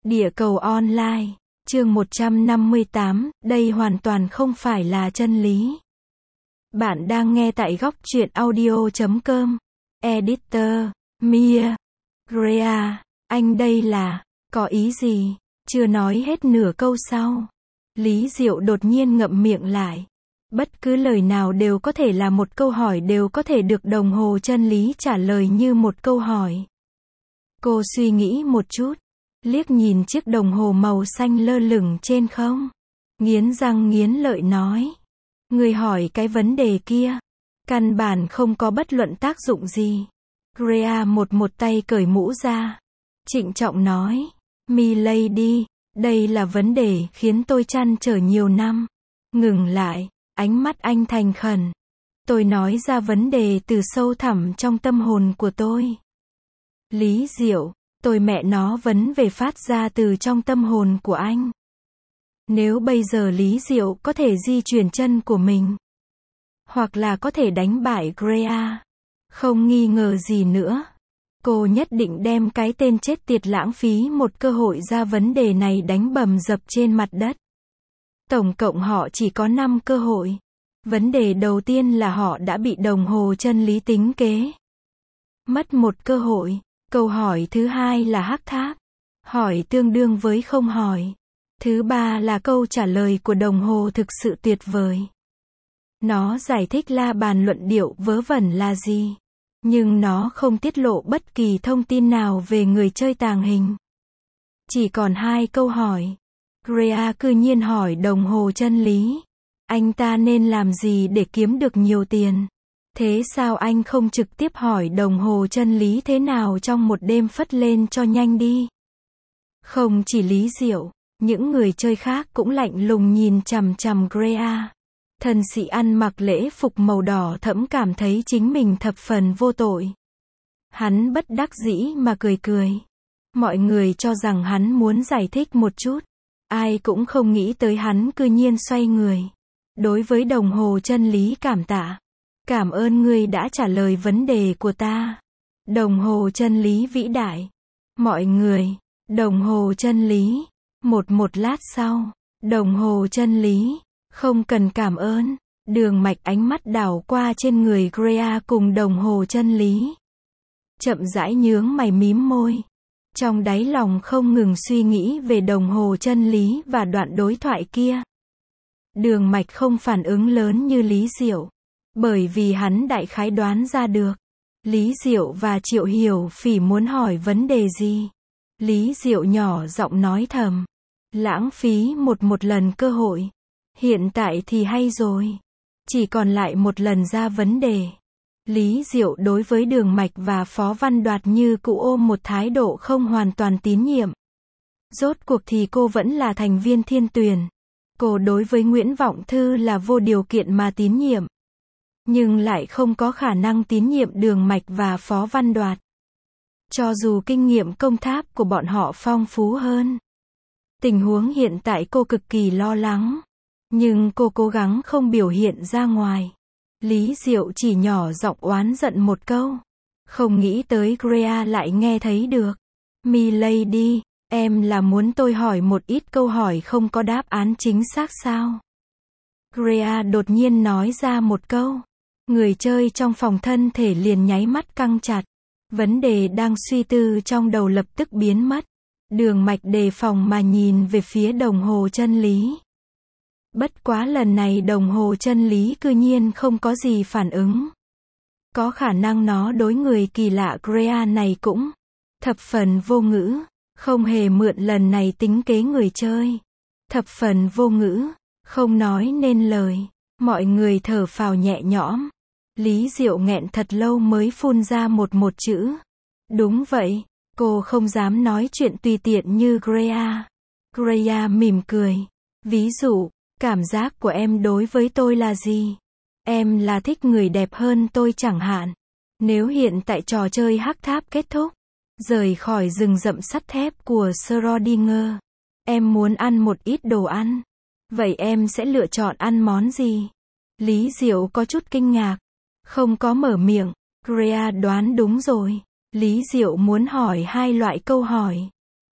Địa cầu online, chương 158, đây hoàn toàn không phải là chân lý. Bạn đang nghe tại góc truyện audio.com. Editor, Mia, Grea, anh đây là, có ý gì? Chưa nói hết nửa câu sau. Lý Diệu đột nhiên ngậm miệng lại. Bất cứ lời nào đều có thể là một câu hỏi, đều có thể được đồng hồ chân lý trả lời như một câu hỏi. Cô suy nghĩ một chút, liếc nhìn chiếc đồng hồ màu xanh lơ lửng trên không. Nghiến răng nghiến lợi nói. Người hỏi cái vấn đề kia, căn bản không có bất luận tác dụng gì. Grea một tay cởi mũ ra. Trịnh trọng nói. Milady, đây là vấn đề khiến tôi trăn trở nhiều năm. Ngừng lại, ánh mắt anh thành khẩn. Tôi nói ra vấn đề từ sâu thẳm trong tâm hồn của tôi. Lý Diệu, tôi mẹ nó vấn về phát ra từ trong tâm hồn của anh. Nếu bây giờ Lý Diệu có thể di chuyển chân của mình, hoặc là có thể đánh bại Grea, không nghi ngờ gì nữa, cô nhất định đem cái tên chết tiệt lãng phí một cơ hội ra vấn đề này đánh bầm dập trên mặt đất. Tổng cộng họ chỉ có 5 cơ hội. Vấn đề đầu tiên là họ đã bị đồng hồ chân lý tính kế. Mất một cơ hội. Câu hỏi thứ hai là hắc thác. Hỏi tương đương với không hỏi. Thứ ba là câu trả lời của đồng hồ thực sự tuyệt vời. Nó giải thích la bàn luận điệu vớ vẩn là gì. Nhưng nó không tiết lộ bất kỳ thông tin nào về người chơi tàng hình. Chỉ còn 2 câu hỏi. Grea cư nhiên hỏi đồng hồ chân lý. Anh ta nên làm gì để kiếm được nhiều tiền? Thế sao anh không trực tiếp hỏi đồng hồ chân lý thế nào trong một đêm phất lên cho nhanh đi? Không chỉ Lý Diệu, những người chơi khác cũng lạnh lùng nhìn chằm chằm Grea. Thần sĩ ăn mặc lễ phục màu đỏ thẫm cảm thấy chính mình thập phần vô tội. Hắn bất đắc dĩ mà cười cười. Mọi người cho rằng hắn muốn giải thích một chút. Ai cũng không nghĩ tới hắn cư nhiên xoay người. Đối với đồng hồ chân lý cảm tạ. Cảm ơn ngươi đã trả lời vấn đề của ta. Đồng hồ chân lý vĩ đại. Mọi người, đồng hồ chân lý. Một lát sau, đồng hồ chân lý. Không cần cảm ơn. Đường mạch ánh mắt đảo qua trên người Grea cùng đồng hồ chân lý. Chậm rãi nhướng mày mím môi. Trong đáy lòng không ngừng suy nghĩ về đồng hồ chân lý và đoạn đối thoại kia. Đường mạch không phản ứng lớn như Lý Diệu. Bởi vì hắn đại khái đoán ra được. Lý Diệu và Triệu Hiểu Phỉ muốn hỏi vấn đề gì. Lý Diệu nhỏ giọng nói thầm. Lãng phí một lần cơ hội. Hiện tại thì hay rồi. Chỉ còn lại một lần ra vấn đề. Lý Diệu đối với Đường Mạch và Phó Văn Đoạt như cũ ôm một thái độ không hoàn toàn tín nhiệm. Rốt cuộc thì cô vẫn là thành viên Thiên Tuyền. Cô đối với Nguyễn Vọng Thư là vô điều kiện mà tín nhiệm. Nhưng lại không có khả năng tín nhiệm Đường Mạch và Phó Văn Đoạt. Cho dù kinh nghiệm công tác của bọn họ phong phú hơn. Tình huống hiện tại cô cực kỳ lo lắng. Nhưng cô cố gắng không biểu hiện ra ngoài. Lý Diệu chỉ nhỏ giọng oán giận một câu. Không nghĩ tới Grea lại nghe thấy được. Milady, em là muốn tôi hỏi một ít câu hỏi không có đáp án chính xác sao? Grea đột nhiên nói ra một câu. Người chơi trong phòng thân thể liền nháy mắt căng chặt. Vấn đề đang suy tư trong đầu lập tức biến mất. Đường mạch đề phòng mà nhìn về phía đồng hồ chân lý. Bất quá lần này đồng hồ chân lý cư nhiên không có gì phản ứng. Có khả năng nó đối người kỳ lạ Grea này cũng thập phần vô ngữ, không hề mượn lần này tính kế người chơi. Thập phần vô ngữ, không nói nên lời. Mọi người thở phào nhẹ nhõm. Lý Diệu nghẹn thật lâu mới phun ra một chữ. Đúng vậy, cô không dám nói chuyện tùy tiện như Grea. Grea mỉm cười. Ví dụ, cảm giác của em đối với tôi là gì? Em là thích người đẹp hơn tôi chẳng hạn. Nếu hiện tại trò chơi hắc tháp kết thúc, rời khỏi rừng rậm sắt thép của Schrödinger, em muốn ăn một ít đồ ăn. Vậy em sẽ lựa chọn ăn món gì? Lý Diệu có chút kinh ngạc. Không có mở miệng. Grea đoán đúng rồi. Lý Diệu muốn hỏi 2 loại câu hỏi.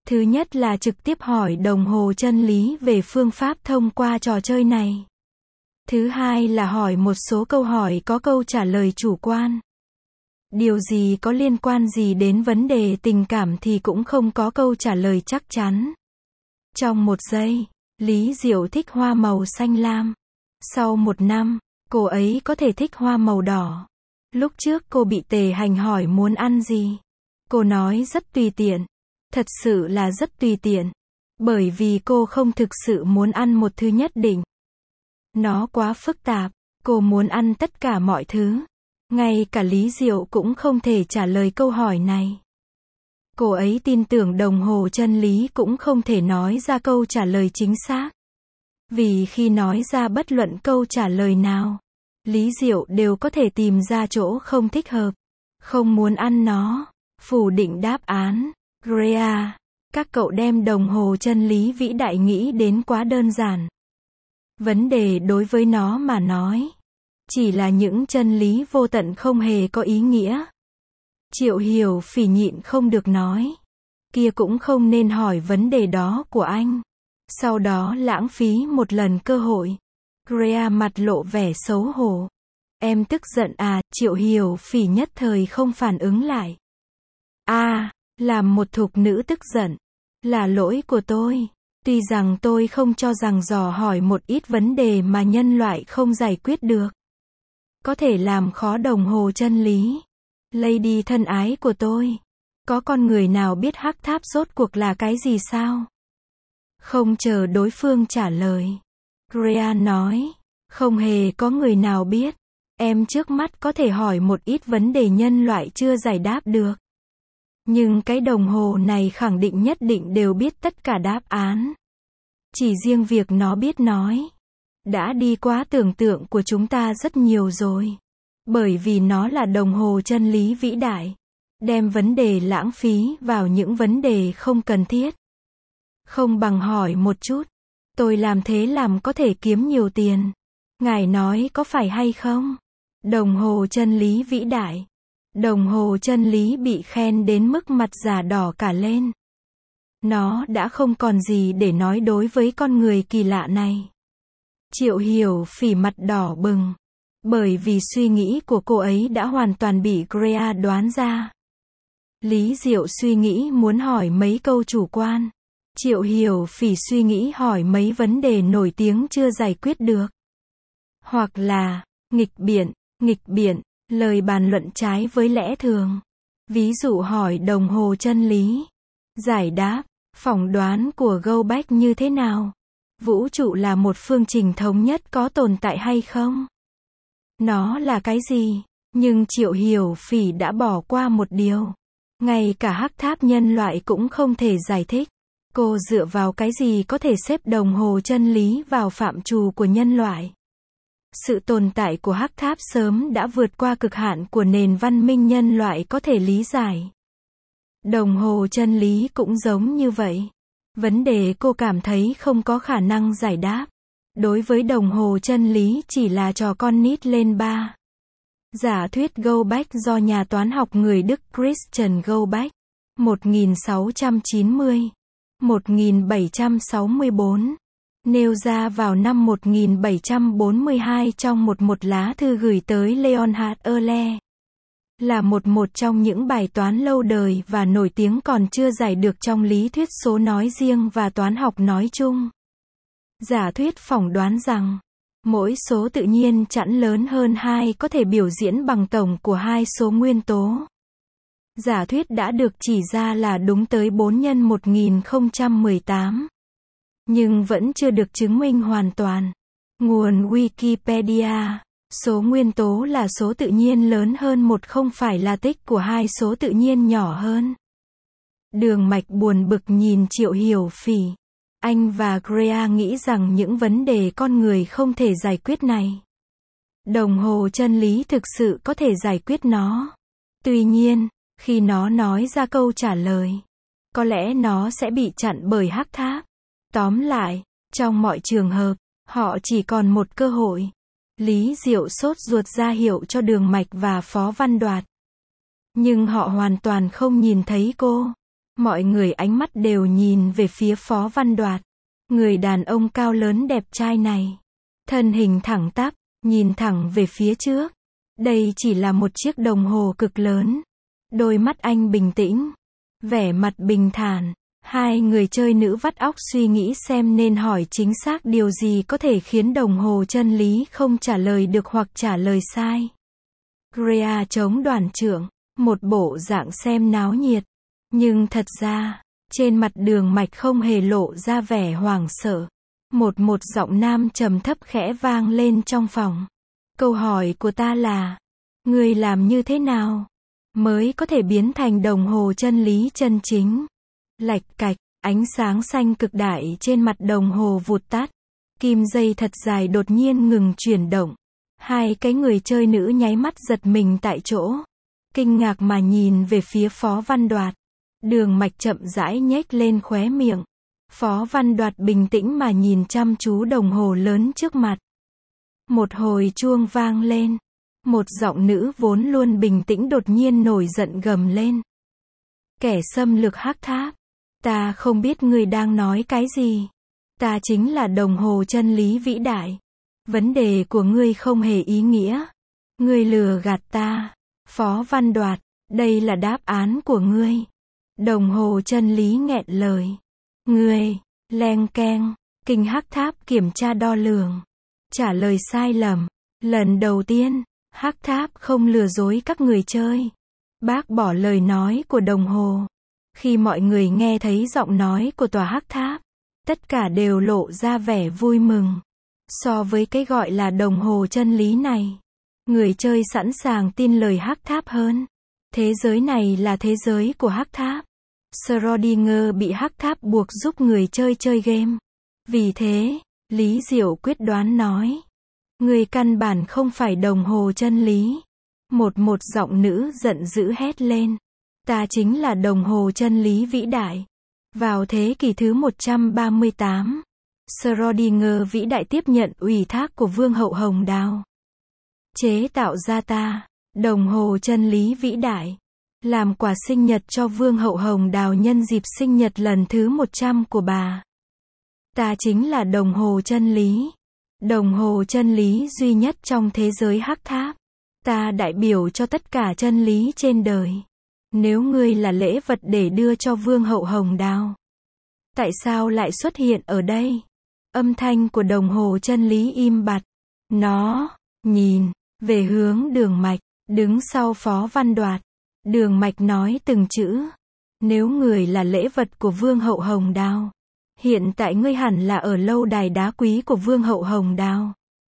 Thứ nhất là trực tiếp hỏi đồng hồ chân lý về phương pháp thông qua trò chơi này. Thứ hai là hỏi một số câu hỏi có câu trả lời chủ quan. Điều gì có liên quan gì đến vấn đề tình cảm thì cũng không có câu trả lời chắc chắn. Trong một giây, Lý Diệu thích hoa màu xanh lam. Sau một năm, cô ấy có thể thích hoa màu đỏ. Lúc trước cô bị Tề Hành hỏi muốn ăn gì. Cô nói rất tùy tiện. Thật sự là rất tùy tiện. Bởi vì cô không thực sự muốn ăn một thứ nhất định. Nó quá phức tạp. Cô muốn ăn tất cả mọi thứ. Ngay cả Lý Diệu cũng không thể trả lời câu hỏi này. Cô ấy tin tưởng đồng hồ chân lý cũng không thể nói ra câu trả lời chính xác. Vì khi nói ra bất luận câu trả lời nào, Lý Diệu đều có thể tìm ra chỗ không thích hợp. Không muốn ăn nó. Phủ định đáp án. Greer, các cậu đem đồng hồ chân lý vĩ đại nghĩ đến quá đơn giản. Vấn đề đối với nó mà nói, chỉ là những chân lý vô tận không hề có ý nghĩa. Triệu Hiểu Phỉ nhịn không được nói. Kia cũng không nên hỏi vấn đề đó của anh. Sau đó lãng phí một lần cơ hội. Greer mặt lộ vẻ xấu hổ. Em tức giận à? Triệu Hiểu Phỉ nhất thời không phản ứng lại. Làm một thục nữ tức giận. Là lỗi của tôi. Tuy rằng tôi không cho rằng dò hỏi một ít vấn đề mà nhân loại không giải quyết được có thể làm khó đồng hồ chân lý. Lady thân ái của tôi. Có con người nào biết hắc tháp rốt cuộc là cái gì sao? Không chờ đối phương trả lời. Greer nói. Không hề có người nào biết. Em trước mắt có thể hỏi một ít vấn đề nhân loại chưa giải đáp được. Nhưng cái đồng hồ này khẳng định nhất định đều biết tất cả đáp án. Chỉ riêng việc nó biết nói đã đi quá tưởng tượng của chúng ta rất nhiều rồi. Bởi vì nó là đồng hồ chân lý vĩ đại. Đem vấn đề lãng phí vào những vấn đề không cần thiết. Không bằng hỏi một chút. Tôi làm thế làm có thể kiếm nhiều tiền. Ngài nói có phải hay không? Đồng hồ chân lý vĩ đại. Đồng hồ chân lý bị khen đến mức mặt già đỏ cả lên. Nó đã không còn gì để nói đối với con người kỳ lạ này. Triệu Hiểu Phỉ mặt đỏ bừng. Bởi vì suy nghĩ của cô ấy đã hoàn toàn bị Greer đoán ra. Lý Diệu suy nghĩ muốn hỏi mấy câu chủ quan. Triệu Hiểu Phỉ suy nghĩ hỏi mấy vấn đề nổi tiếng chưa giải quyết được. Hoặc là, nghịch biện, lời bàn luận trái với lẽ thường. Ví dụ hỏi đồng hồ chân lý. Giải đáp, phỏng đoán của Goldbach như thế nào? Vũ trụ là một phương trình thống nhất có tồn tại hay không? Nó là cái gì? Nhưng Triệu Hiểu Phỉ đã bỏ qua một điều. Ngay cả hắc tháp nhân loại cũng không thể giải thích. Cô dựa vào cái gì có thể xếp đồng hồ chân lý vào phạm trù của nhân loại? Sự tồn tại của hắc tháp sớm đã vượt qua cực hạn của nền văn minh nhân loại có thể lý giải. Đồng hồ chân lý cũng giống như vậy. Vấn đề cô cảm thấy không có khả năng giải đáp. Đối với đồng hồ chân lý chỉ là trò con nít lên ba. Giả thuyết Goldbach do nhà toán học người Đức Christian Goldbach 1690-1764 nêu ra vào năm 1742 trong một lá thư gửi tới Leonhard Euler. Là một trong những bài toán lâu đời và nổi tiếng còn chưa giải được trong lý thuyết số nói riêng và toán học nói chung. Giả thuyết phỏng đoán rằng, mỗi số tự nhiên chẵn lớn hơn 2 có thể biểu diễn bằng tổng của hai số nguyên tố. Giả thuyết đã được chỉ ra là đúng tới 4 nhân 1018. Nhưng vẫn chưa được chứng minh hoàn toàn. Nguồn Wikipedia. Số nguyên tố là số tự nhiên lớn hơn một không phải là tích của hai số tự nhiên nhỏ hơn. Đường Mạch buồn bực nhìn Triệu Hiểu Phỉ. Anh và Greer nghĩ rằng những vấn đề con người không thể giải quyết này. Đồng hồ chân lý thực sự có thể giải quyết nó. Tuy nhiên, khi nó nói ra câu trả lời, có lẽ nó sẽ bị chặn bởi hắc tháp. Tóm lại, trong mọi trường hợp, họ chỉ còn một cơ hội. Lý Diệu sốt ruột ra hiệu cho Đường Mạch và Phó Văn Đoạt. Nhưng họ hoàn toàn không nhìn thấy cô. Mọi người ánh mắt đều nhìn về phía Phó Văn Đoạt. Người đàn ông cao lớn đẹp trai này. Thân hình thẳng tắp, nhìn thẳng về phía trước. Đây chỉ là một chiếc đồng hồ cực lớn. Đôi mắt anh bình tĩnh, vẻ mặt bình thản. Hai người chơi nữ vắt óc suy nghĩ xem nên hỏi chính xác điều gì có thể khiến đồng hồ chân lý không trả lời được hoặc trả lời sai. Grea chống đoàn trưởng, một bộ dạng xem náo nhiệt. Nhưng thật ra, trên mặt Đường Mạch không hề lộ ra vẻ hoảng sợ. Một giọng nam trầm thấp khẽ vang lên trong phòng. Câu hỏi của ta là, ngươi làm như thế nào mới có thể biến thành đồng hồ chân lý chân chính? Lạch cạch, ánh sáng xanh cực đại trên mặt đồng hồ vụt tắt. Kim dây thật dài đột nhiên ngừng chuyển động. Hai cái người chơi nữ nháy mắt giật mình tại chỗ. Kinh ngạc mà nhìn về phía Phó Văn Đoạt. Đường Mạch chậm rãi nhếch lên khóe miệng. Phó Văn Đoạt bình tĩnh mà nhìn chăm chú đồng hồ lớn trước mặt. Một hồi chuông vang lên. Một giọng nữ vốn luôn bình tĩnh đột nhiên nổi giận gầm lên. Kẻ xâm lược Hắc Tháp. Ta không biết ngươi đang nói cái gì. Ta chính là đồng hồ chân lý vĩ đại. Vấn đề của ngươi không hề ý nghĩa. Ngươi lừa gạt ta. Phó Văn Đoạt, đây là đáp án của ngươi. Đồng hồ chân lý nghẹn lời. Ngươi, leng keng, kinh Hắc Tháp kiểm tra đo lường. Trả lời sai lầm. Lần đầu tiên, Hắc Tháp không lừa dối các người chơi. Bác bỏ lời nói của đồng hồ. Khi mọi người nghe thấy giọng nói của tòa Hắc Tháp, tất cả đều lộ ra vẻ vui mừng. So với cái gọi là đồng hồ chân lý này, người chơi sẵn sàng tin lời Hắc Tháp hơn. Thế giới này là thế giới của Hắc Tháp. Schrödinger bị Hắc Tháp buộc giúp người chơi chơi game. Vì thế, Lý Diệu quyết đoán nói, người căn bản không phải đồng hồ chân lý. Một giọng nữ giận dữ hét lên. Ta chính là đồng hồ chân lý vĩ đại. Vào thế kỷ thứ 138, Schrödinger vĩ đại tiếp nhận ủy thác của Vương hậu Hồng Đào. Chế tạo ra ta, đồng hồ chân lý vĩ đại. Làm quà sinh nhật cho Vương hậu Hồng Đào nhân dịp sinh nhật lần thứ 100 của bà. Ta chính là đồng hồ chân lý. Đồng hồ chân lý duy nhất trong thế giới Hắc Tháp. Ta đại biểu cho tất cả chân lý trên đời. Nếu ngươi là lễ vật để đưa cho Vương hậu Hồng Đào, tại sao lại xuất hiện ở đây? Âm thanh của đồng hồ chân lý im bặt. Nó nhìn về hướng Đường Mạch, đứng sau Phó Văn Đoạt. Đường Mạch nói từng chữ. Nếu người là lễ vật của Vương hậu Hồng Đào, hiện tại ngươi hẳn là ở lâu đài đá quý của Vương hậu Hồng Đào,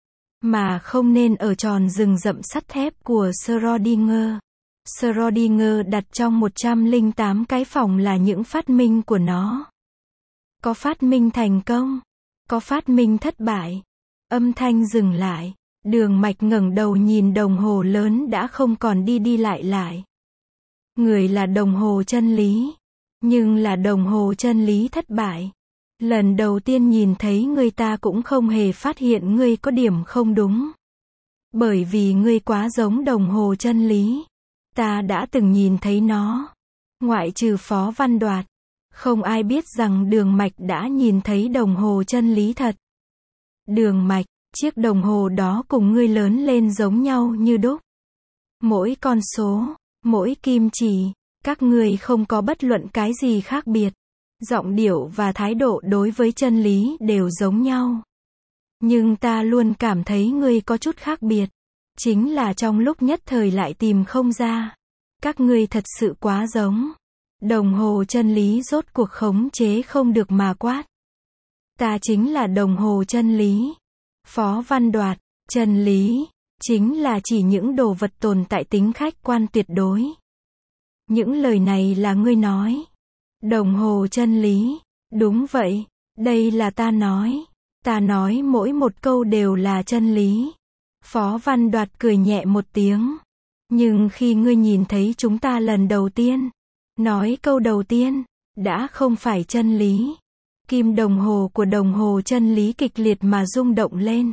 mà không nên ở tròn rừng rậm sắt thép của Schrödinger. Schrödinger đặt trong 108 cái phòng là những phát minh của nó. Có phát minh thành công, có phát minh thất bại. Âm thanh dừng lại. Đường Mạch ngẩng đầu nhìn đồng hồ lớn đã không còn đi lại lại. Người là đồng hồ chân lý, nhưng là đồng hồ chân lý thất bại. Lần đầu tiên nhìn thấy ngươi ta cũng không hề phát hiện ngươi có điểm không đúng. Bởi vì ngươi quá giống đồng hồ chân lý. Ta đã từng nhìn thấy nó. Ngoại trừ Phó Văn Đoạt, không ai biết rằng Đường Mạch đã nhìn thấy đồng hồ chân lý thật. Đường Mạch, chiếc đồng hồ đó cùng ngươi lớn lên giống nhau như đúc. Mỗi con số, mỗi kim chỉ, các ngươi không có bất luận cái gì khác biệt. Giọng điệu và thái độ đối với chân lý đều giống nhau. Nhưng ta luôn cảm thấy ngươi có chút khác biệt. Chính là trong lúc nhất thời lại tìm không ra. Các ngươi thật sự quá giống. Đồng hồ chân lý rốt cuộc khống chế không được mà quát. Ta chính là đồng hồ chân lý. Phó Văn Đoạt, chân lý, chính là chỉ những đồ vật tồn tại tính khách quan tuyệt đối. Những lời này là ngươi nói. Đồng hồ chân lý, đúng vậy, đây là ta nói. Ta nói mỗi một câu đều là chân lý. Phó Văn Đoạt cười nhẹ một tiếng. Nhưng khi ngươi nhìn thấy chúng ta lần đầu tiên, nói câu đầu tiên, đã không phải chân lý. Kim đồng hồ của đồng hồ chân lý kịch liệt mà rung động lên.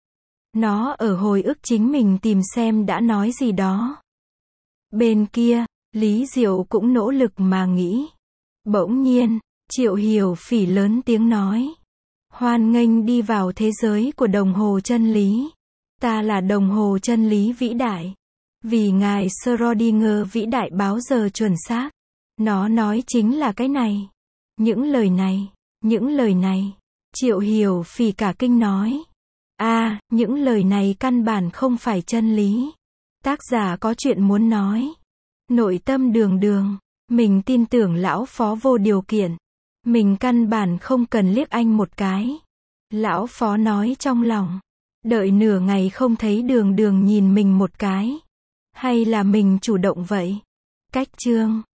Nó ở hồi ức chính mình tìm xem đã nói gì đó. Bên kia, Lý Diệu cũng nỗ lực mà nghĩ. Bỗng nhiên, Triệu Hiểu Phỉ lớn tiếng nói. Hoan nghênh đi vào thế giới của đồng hồ chân lý. Ta là đồng hồ chân lý vĩ đại. Vì ngài Schrödinger vĩ đại báo giờ chuẩn xác. Nó nói chính là cái này. Những lời này. Triệu Hiểu Phỉ cả kinh nói. Những lời này căn bản không phải chân lý. Tác giả có chuyện muốn nói. Nội tâm đường. Mình tin tưởng lão phó vô điều kiện. Mình căn bản không cần liếc anh một cái. Lão phó nói trong lòng. Đợi nửa ngày không thấy đường nhìn mình một cái. Hay là mình chủ động vậy? Cách chương